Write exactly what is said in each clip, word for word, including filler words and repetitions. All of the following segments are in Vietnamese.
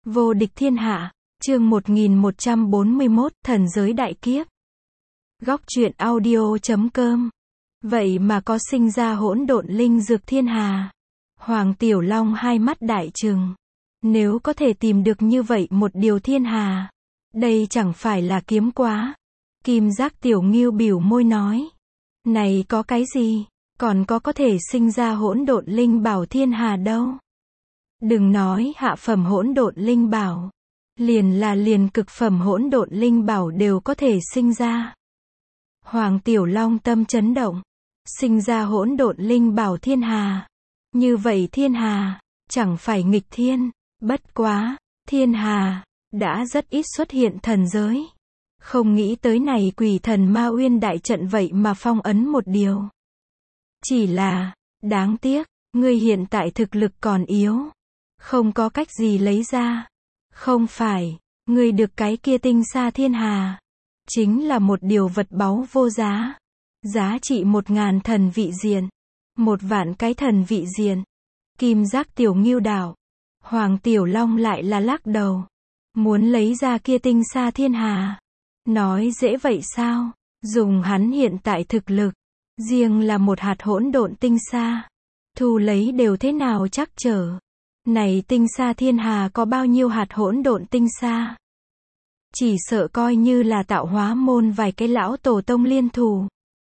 Vô địch thiên hạ, chương một nghìn một trăm bốn mươi mốt, thần giới đại kiếp. Góc truyện audio chấm com. Vậy mà có sinh ra hỗn độn linh dược thiên hà. Hoàng Tiểu Long hai mắt đại trừng. Nếu có thể tìm được như vậy một điều thiên hà, đây chẳng phải là kiếm quá. Kim Giác Tiểu Ngưu biểu môi nói. Này có cái gì, còn có có thể sinh ra hỗn độn linh bảo thiên hà đâu. Đừng nói hạ phẩm hỗn độn linh bảo, liền là liền cực phẩm hỗn độn linh bảo đều có thể sinh ra. Hoàng Tiểu Long tâm chấn động, sinh ra hỗn độn linh bảo thiên hà. Như vậy thiên hà, chẳng phải nghịch thiên, bất quá, thiên hà, đã rất ít xuất hiện thần giới. Không nghĩ tới này quỷ thần Ma Uyên đại trận vậy mà phong ấn một điều. Chỉ là, đáng tiếc, ngươi hiện tại thực lực còn yếu. Không có cách gì lấy ra. Không phải, ngươi được cái kia tinh sa thiên hà. Chính là một điều vật báu vô giá. Giá trị một ngàn thần vị diện. Một vạn cái thần vị diện. Kim Giác Tiểu Ngưu đảo. Hoàng Tiểu Long lại là lắc đầu. Muốn lấy ra kia tinh sa thiên hà. Nói dễ vậy sao? Dùng hắn hiện tại thực lực. Riêng là một hạt hỗn độn tinh sa. Thu lấy đều thế nào chắc trở. Này tinh sa thiên hà có bao nhiêu hạt hỗn độn tinh sa? Chỉ sợ coi như là tạo hóa môn vài cái lão tổ tông liên thủ.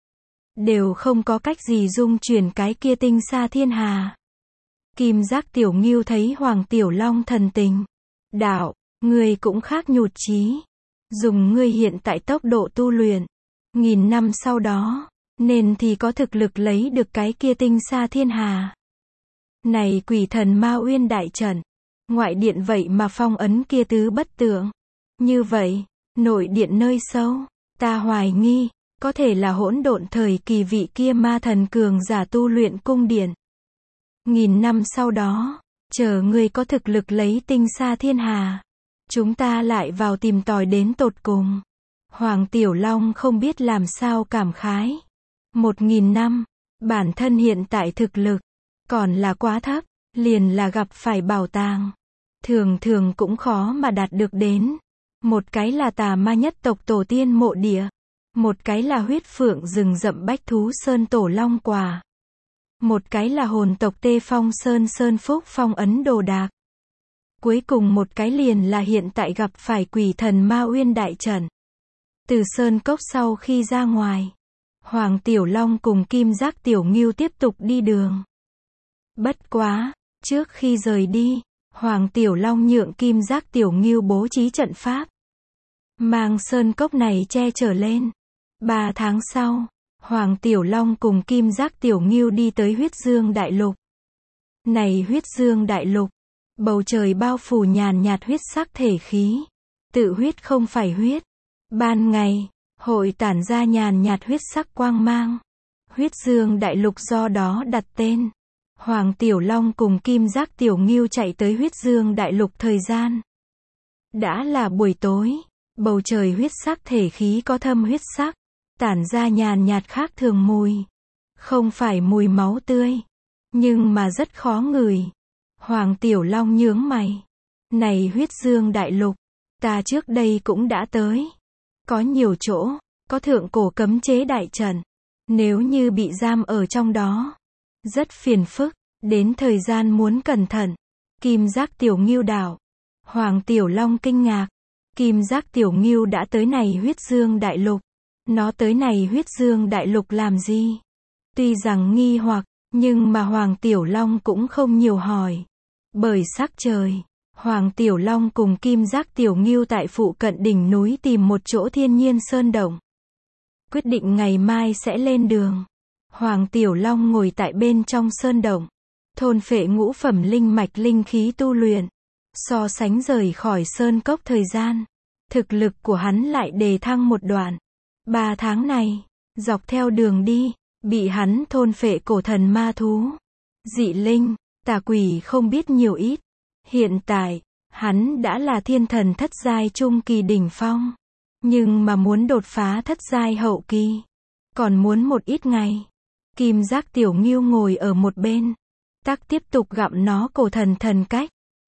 Đều không có cách gì dung chuyển cái kia tinh sa thiên hà. Kim Giác Tiểu Ngưu thấy Hoàng Tiểu Long thần tình. Đạo, ngươi cũng khác nhụt chí. Dùng ngươi hiện tại tốc độ tu luyện. Nghìn năm sau đó, nên thì có thực lực lấy được cái kia tinh sa thiên hà. Này quỷ thần Ma Uyên đại trận, ngoại điện vậy mà phong ấn kia tứ bất tượng. Như vậy, nội điện nơi sâu, ta hoài nghi, có thể là hỗn độn thời kỳ vị kia ma thần cường giả tu luyện cung điện. Nghìn năm sau đó, chờ ngươi có thực lực lấy tinh sa thiên hà, chúng ta lại vào tìm tòi đến tột cùng. Hoàng Tiểu Long không biết làm sao cảm khái. Một nghìn năm, bản thân hiện tại thực lực còn là quá thấp, liền là gặp phải bảo tàng. Thường thường cũng khó mà đạt được đến. Một cái là tà ma nhất tộc tổ tiên mộ địa. Một cái là huyết phượng rừng rậm bách thú sơn tổ long quả. Một cái là hồn tộc tê phong sơn sơn phúc phong ấn đồ đạc. Cuối cùng một cái liền là hiện tại gặp phải quỷ thần Ma Uyên đại trận. Từ sơn cốc sau khi ra ngoài, Hoàng Tiểu Long cùng Kim Giác Tiểu Ngưu tiếp tục đi đường. Bất quá, trước khi rời đi, Hoàng Tiểu Long nhượng Kim Giác Tiểu Ngưu bố trí trận pháp. Mang sơn cốc này che chở lên. Ba tháng sau, Hoàng Tiểu Long cùng Kim Giác Tiểu Ngưu đi tới huyết dương đại lục. Này huyết dương đại lục, bầu trời bao phủ nhàn nhạt huyết sắc thể khí. Tự huyết không phải huyết. Ban ngày, hội tản ra nhàn nhạt huyết sắc quang mang. Huyết dương đại lục do đó đặt tên. Hoàng Tiểu Long cùng Kim Giác Tiểu Ngưu chạy tới huyết dương đại lục thời gian. Đã là buổi tối, bầu trời huyết sắc thể khí có thâm huyết sắc, tản ra nhàn nhạt khác thường mùi. Không phải mùi máu tươi, nhưng mà rất khó ngửi. Hoàng Tiểu Long nhướng mày. Này huyết dương đại lục, ta trước đây cũng đã tới. Có nhiều chỗ, có thượng cổ cấm chế đại trận. Nếu như bị giam ở trong đó, rất phiền phức, đến thời gian muốn cẩn thận. Kim Giác Tiểu Ngưu đảo. Hoàng Tiểu Long kinh ngạc. Kim Giác Tiểu Ngưu đã tới này huyết dương đại lục. Nó tới này huyết dương đại lục làm gì? Tuy rằng nghi hoặc, nhưng mà Hoàng Tiểu Long cũng không nhiều hỏi. Bởi sắc trời, Hoàng Tiểu Long cùng Kim Giác Tiểu Ngưu tại phụ cận đỉnh núi tìm một chỗ thiên nhiên sơn động. Quyết định ngày mai sẽ lên đường. Hoàng Tiểu Long ngồi tại bên trong sơn động, thôn phệ ngũ phẩm linh mạch linh khí tu luyện. So sánh rời khỏi sơn cốc thời gian, thực lực của hắn lại đề thăng một đoạn. Ba tháng này, dọc theo đường đi, bị hắn thôn phệ cổ thần ma thú, dị linh, tà quỷ không biết nhiều ít. Hiện tại, hắn đã là thiên thần thất giai trung kỳ đỉnh phong. Nhưng mà muốn đột phá thất giai hậu kỳ, còn muốn một ít ngày. Kim Giác Tiểu Ngưu ngồi ở một bên, tắc tiếp tục gặm nó cổ thần thần cách.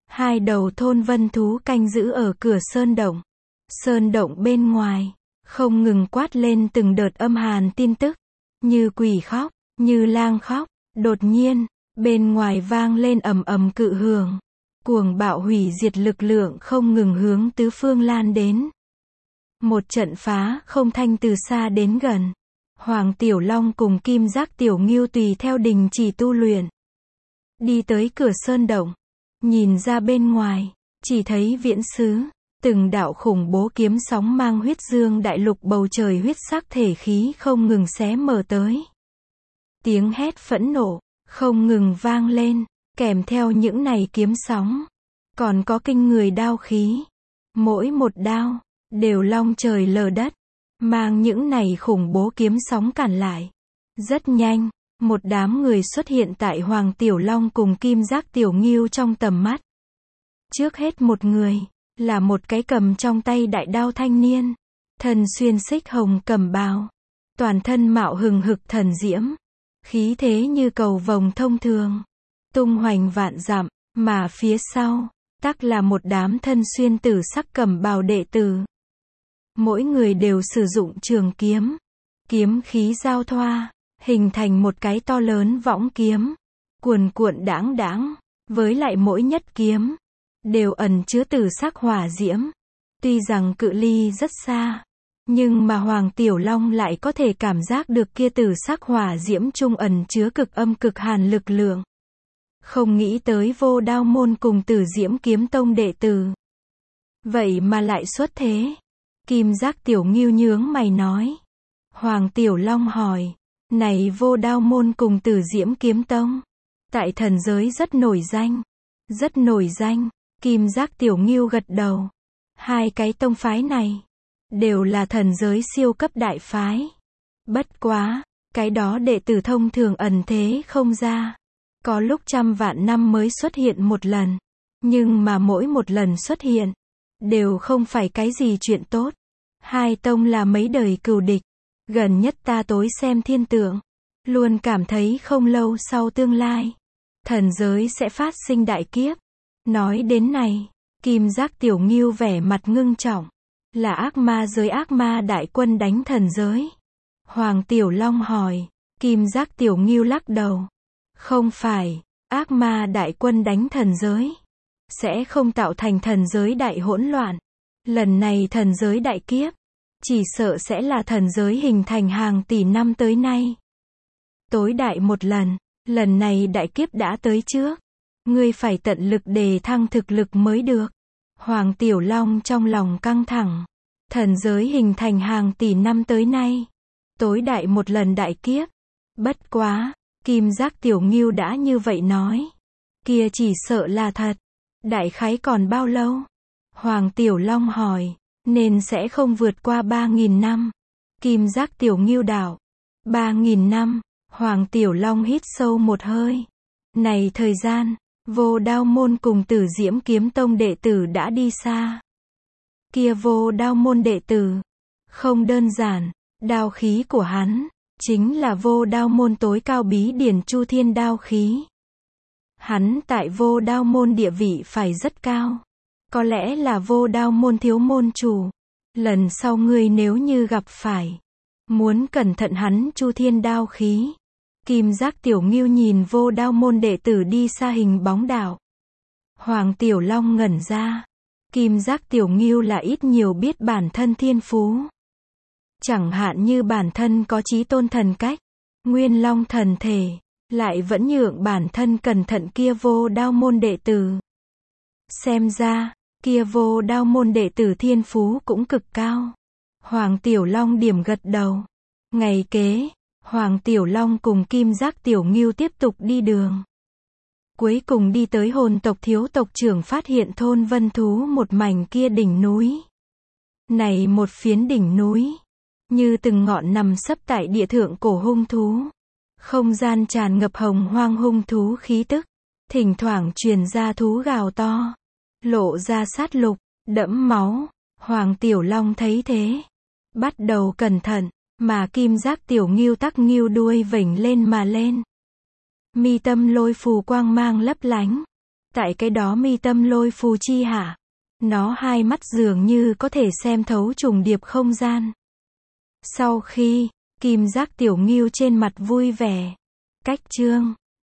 Hai đầu thôn vân thú canh giữ ở cửa sơn động. Sơn động bên ngoài, không ngừng quát lên từng đợt âm hàn tin tức. Như quỷ khóc, như lang khóc. Đột nhiên, bên ngoài vang lên ầm ầm cự hưởng. Cuồng bạo hủy diệt lực lượng không ngừng hướng tứ phương lan đến. Một trận phá không thanh từ xa đến gần. Hoàng Tiểu Long cùng Kim Giác Tiểu Ngưu tùy theo đình chỉ tu luyện. Đi tới cửa sơn động. Nhìn ra bên ngoài, chỉ thấy viễn xứ. Từng đạo khủng bố kiếm sóng mang huyết dương đại lục bầu trời huyết sắc thể khí không ngừng xé mở tới. Tiếng hét phẫn nộ, không ngừng vang lên, kèm theo những này kiếm sóng. Còn có kinh người đao khí. Mỗi một đao, đều long trời lở đất, mang những này khủng bố kiếm sóng cản lại. Rất nhanh, một đám người xuất hiện tại Hoàng Tiểu Long cùng Kim Giác Tiểu Ngưu trong tầm mắt. Trước hết một người, là một cái cầm trong tay đại đao thanh niên. Thân xuyên xích hồng cẩm bào. Toàn thân mạo hừng hực thần diễm. Khí thế như cầu vồng thông thường. Tung hoành vạn dặm, mà phía sau, tắc là một đám thân xuyên tử sắc cẩm bào đệ tử. Mỗi người đều sử dụng trường kiếm. Kiếm khí giao thoa, hình thành một cái to lớn võng kiếm. Cuồn cuộn đãng đãng, với lại mỗi nhất kiếm, đều ẩn chứa tử sắc hỏa diễm. Tuy rằng cự ly rất xa, nhưng mà Hoàng Tiểu Long lại có thể cảm giác được kia tử sắc hỏa diễm trung ẩn chứa cực âm cực hàn lực lượng. Không nghĩ tới Vô Đao môn cùng Tử Diễm kiếm tông đệ tử. Vậy mà lại xuất thế. Kim Giác Tiểu Ngưu nhướng mày nói. Hoàng Tiểu Long hỏi, này Vô Đao môn cùng Tử Diễm kiếm tông, tại thần giới rất nổi danh. Rất nổi danh. Kim Giác Tiểu Ngưu gật đầu. Hai cái tông phái này, đều là thần giới siêu cấp đại phái. Bất quá, cái đó đệ tử thông thường ẩn thế không ra. Có lúc trăm vạn năm mới xuất hiện một lần. Nhưng mà mỗi một lần xuất hiện, đều không phải cái gì chuyện tốt. Hai tông là mấy đời cừu địch. Gần nhất ta tối xem thiên tượng, luôn cảm thấy không lâu sau tương lai, thần giới sẽ phát sinh đại kiếp. Nói đến này, Kim Giác Tiểu Ngưu vẻ mặt ngưng trọng. Là ác ma giới ác ma đại quân đánh thần giới. Hoàng Tiểu Long hỏi. Kim Giác Tiểu Ngưu lắc đầu. Không phải, ác ma đại quân đánh thần giới sẽ không tạo thành thần giới đại hỗn loạn. Lần này thần giới đại kiếp, chỉ sợ sẽ là thần giới hình thành hàng tỷ năm tới nay tối đại một lần. Lần này đại kiếp đã tới trước, ngươi phải tận lực đề thăng thực lực mới được. Hoàng Tiểu Long trong lòng căng thẳng. Thần giới hình thành hàng tỷ năm tới nay, tối đại một lần đại kiếp. Bất quá, Kim Giác Tiểu Ngưu đã như vậy nói, kia chỉ sợ là thật. Đại khái còn bao lâu? Hoàng Tiểu Long hỏi. Nên sẽ không vượt qua ba nghìn năm. Kim Giác Tiểu Ngưu đạo. ba nghìn năm. Hoàng Tiểu Long hít sâu một hơi. Này thời gian, Vô Đao môn cùng Tử Diễm kiếm tông đệ tử đã đi xa. Kia Vô Đao môn đệ tử, không đơn giản, đao khí của hắn, chính là Vô Đao môn tối cao bí điển Chu Thiên đao khí. Hắn tại Vô Đao môn địa vị phải rất cao. Có lẽ là Vô Đao môn thiếu môn chủ. Lần sau ngươi nếu như gặp phải, muốn cẩn thận hắn Chu Thiên đao khí. Kim Giác Tiểu Ngưu nhìn Vô Đao môn đệ tử đi xa hình bóng đạo. Hoàng Tiểu Long ngẩn ra. Kim Giác Tiểu Ngưu là ít nhiều biết bản thân thiên phú. Chẳng hạn như bản thân có chí tôn thần cách, Nguyên Long thần thể, lại vẫn nhượng bản thân cẩn thận kia Vô Đao môn đệ tử. Xem ra, kia Vô Đao môn đệ tử thiên phú cũng cực cao. Hoàng Tiểu Long điểm gật đầu. Ngày kế, Hoàng Tiểu Long cùng Kim Giác Tiểu Ngưu tiếp tục đi đường. Cuối cùng đi tới hồn tộc thiếu tộc trưởng phát hiện thôn vân thú một mảnh kia đỉnh núi. Này một phiến đỉnh núi, như từng ngọn nằm sấp tại địa thượng cổ hung thú. Không gian tràn ngập hồng hoang hung thú khí tức. Thỉnh thoảng truyền ra thú gào to. Lộ ra sát lục, đẫm máu. Hoàng Tiểu Long thấy thế, bắt đầu cẩn thận, mà Kim Giác Tiểu Ngưu tắc ngưu đuôi vểnh lên mà lên. Mi tâm lôi phù quang mang lấp lánh. Tại cái đó mi tâm lôi phù chi hả? Nó hai mắt dường như có thể xem thấu trùng điệp không gian. Sau khi, Kim Giác Tiểu Ngưu trên mặt vui vẻ. Cách chương